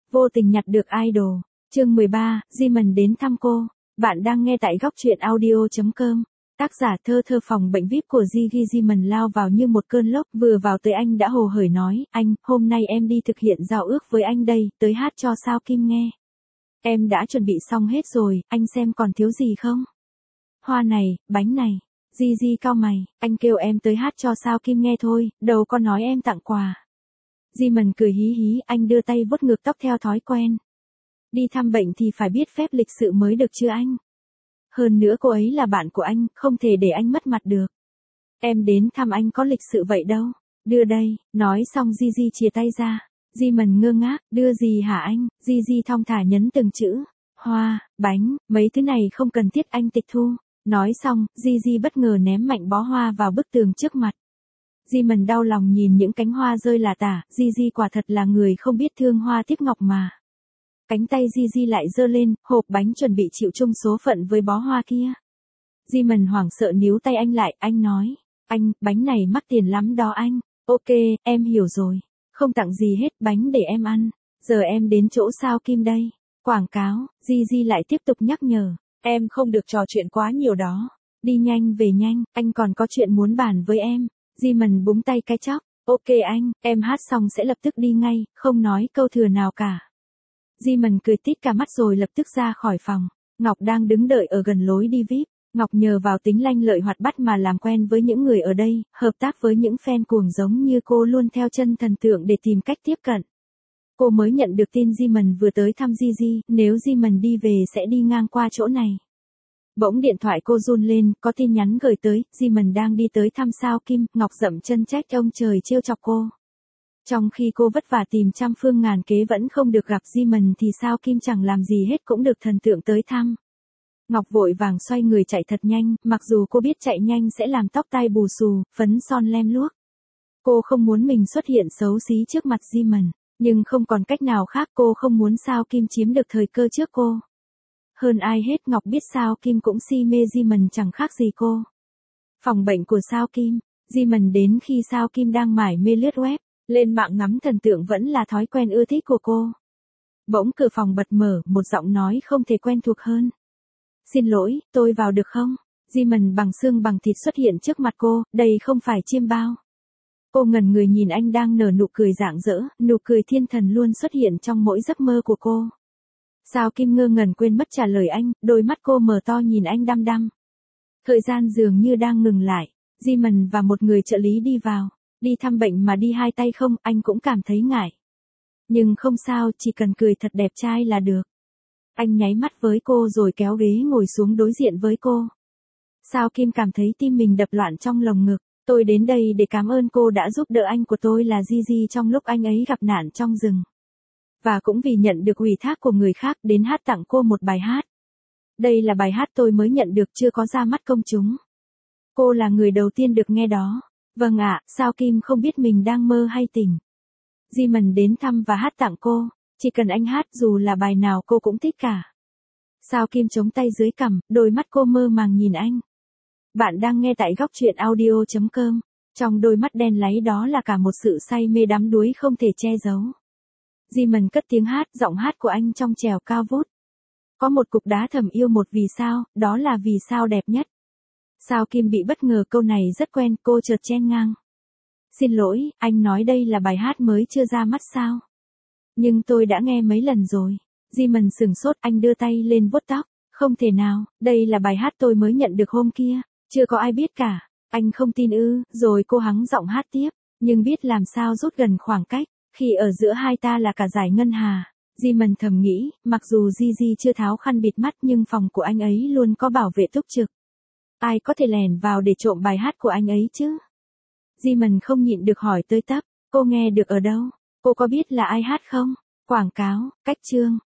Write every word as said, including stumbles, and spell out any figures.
Vô tình nhặt được idol. Chương mười ba, Jimin đến thăm cô. Bạn đang nghe tại góc truyện audio chấm com. Tác giả Thơ Thơ. Phòng bệnh vi ai pi của Gigi. Jimin lao vào như một cơn lốc, vừa vào tới anh đã hồ hởi nói, anh, hôm nay em đi thực hiện giao ước với anh đây, tới hát cho Sao Kim nghe. Em đã chuẩn bị xong hết rồi, anh xem còn thiếu gì không? Hoa này, bánh này. Gigi cau mày, anh kêu em tới hát cho Sao Kim nghe thôi, đâu có nói em tặng quà. Jimin cười hí hí, anh đưa tay vuốt ngược tóc theo thói quen. Đi thăm bệnh thì phải biết phép lịch sự mới được chứ anh. Hơn nữa cô ấy là bạn của anh, không thể để anh mất mặt được. Em đến thăm anh có lịch sự vậy đâu. Đưa đây, nói xong Gigi chìa tay ra. Jimin ngơ ngác, đưa gì hả anh? Gigi thong thả nhấn từng chữ. Hoa, bánh, mấy thứ này không cần thiết anh tịch thu. Nói xong, Gigi bất ngờ ném mạnh bó hoa vào bức tường trước mặt. Jimin đau lòng nhìn những cánh hoa rơi lả tả, Gigi quả thật là người không biết thương hoa tiếc ngọc mà. Cánh tay Gigi lại giơ lên, hộp bánh chuẩn bị chịu chung số phận với bó hoa kia. Jimin hoảng sợ níu tay anh lại, anh nói, anh, bánh này mắc tiền lắm đó anh. Ok, em hiểu rồi. Không tặng gì hết, bánh để em ăn. Giờ em đến chỗ Sao Kim đây. Quảng cáo, Gigi lại tiếp tục nhắc nhở, em không được trò chuyện quá nhiều đó. Đi nhanh về nhanh, anh còn có chuyện muốn bàn với em. Jimin búng tay cái chóc, ok anh, em hát xong sẽ lập tức đi ngay, không nói câu thừa nào cả. Jimin cười tít cả mắt rồi lập tức ra khỏi phòng. Ngọc đang đứng đợi ở gần lối đi vi ai pi. Ngọc nhờ vào tính lanh lợi hoạt bát mà làm quen với những người ở đây, hợp tác với những fan cuồng giống như cô luôn theo chân thần tượng để tìm cách tiếp cận. Cô mới nhận được tin Jimin vừa tới thăm Gigi, nếu Jimin đi về sẽ đi ngang qua chỗ này. Bỗng điện thoại cô run lên, có tin nhắn gửi tới, Jimin đang đi tới thăm Sao Kim. Ngọc dậm chân trách ông trời trêu chọc cô. Trong khi cô vất vả tìm trăm phương ngàn kế vẫn không được gặp Jimin thì Sao Kim chẳng làm gì hết cũng được thần tượng tới thăm. Ngọc vội vàng xoay người chạy thật nhanh, mặc dù cô biết chạy nhanh sẽ làm tóc tai bù xù, phấn son lem luốc. Cô không muốn mình xuất hiện xấu xí trước mặt Jimin, nhưng không còn cách nào khác, cô không muốn Sao Kim chiếm được thời cơ trước cô. Hơn ai hết Ngọc biết Sao Kim cũng si mê Jimin chẳng khác gì cô. Phòng bệnh của Sao Kim, Jimin đến khi Sao Kim đang mải mê lướt web, lên mạng ngắm thần tượng vẫn là thói quen ưa thích của cô. Bỗng cửa phòng bật mở, một giọng nói không thể quen thuộc hơn. Xin lỗi, tôi vào được không? Jimin bằng xương bằng thịt xuất hiện trước mặt cô, đây không phải chiêm bao. Cô ngẩn người nhìn anh đang nở nụ cười rạng rỡ, nụ cười thiên thần luôn xuất hiện trong mỗi giấc mơ của cô. Sao Kim ngơ ngẩn quên mất trả lời anh, đôi mắt cô mở to nhìn anh đăm đăm. Thời gian dường như đang ngừng lại, Jimin và một người trợ lý đi vào. Đi thăm bệnh mà đi hai tay không, anh cũng cảm thấy ngại. Nhưng không sao, chỉ cần cười thật đẹp trai là được. Anh nháy mắt với cô rồi kéo ghế ngồi xuống đối diện với cô. Sao Kim cảm thấy tim mình đập loạn trong lồng ngực. Tôi đến đây để cảm ơn cô đã giúp đỡ anh của tôi là Gigi trong lúc anh ấy gặp nạn trong rừng. Và cũng vì nhận được ủy thác của người khác đến hát tặng cô một bài hát. Đây là bài hát tôi mới nhận được chưa có ra mắt công chúng. Cô là người đầu tiên được nghe đó. Vâng ạ, Sao Kim không biết mình đang mơ hay tỉnh. Jimin đến thăm và hát tặng cô. Chỉ cần anh hát dù là bài nào cô cũng thích cả. Sao Kim chống tay dưới cằm, đôi mắt cô mơ màng nhìn anh. Bạn đang nghe tại góc truyện audio chấm com. Trong đôi mắt đen láy đó là cả một sự say mê đắm đuối không thể che giấu. Jimin cất tiếng hát, giọng hát của anh trong trèo cao vút. Có một cục đá thầm yêu một vì sao, đó là vì sao đẹp nhất. Sao Kim bị bất ngờ câu này rất quen, cô chợt chen ngang. Xin lỗi, anh nói đây là bài hát mới chưa ra mắt sao? Nhưng tôi đã nghe mấy lần rồi. Jimin sừng sốt, anh đưa tay lên vuốt tóc. Không thể nào, đây là bài hát tôi mới nhận được hôm kia. Chưa có ai biết cả. Anh không tin ư, rồi cô hắng giọng hát tiếp. Nhưng biết làm sao rút gần khoảng cách, khi ở giữa hai ta là cả dải ngân hà. Jimin thầm nghĩ, mặc dù Gigi chưa tháo khăn bịt mắt nhưng phòng của anh ấy luôn có bảo vệ túc trực. Ai có thể lẻn vào để trộm bài hát của anh ấy chứ? Jimin không nhịn được hỏi tới tấp, cô nghe được ở đâu? Cô có biết là ai hát không? Quảng cáo, cách chương.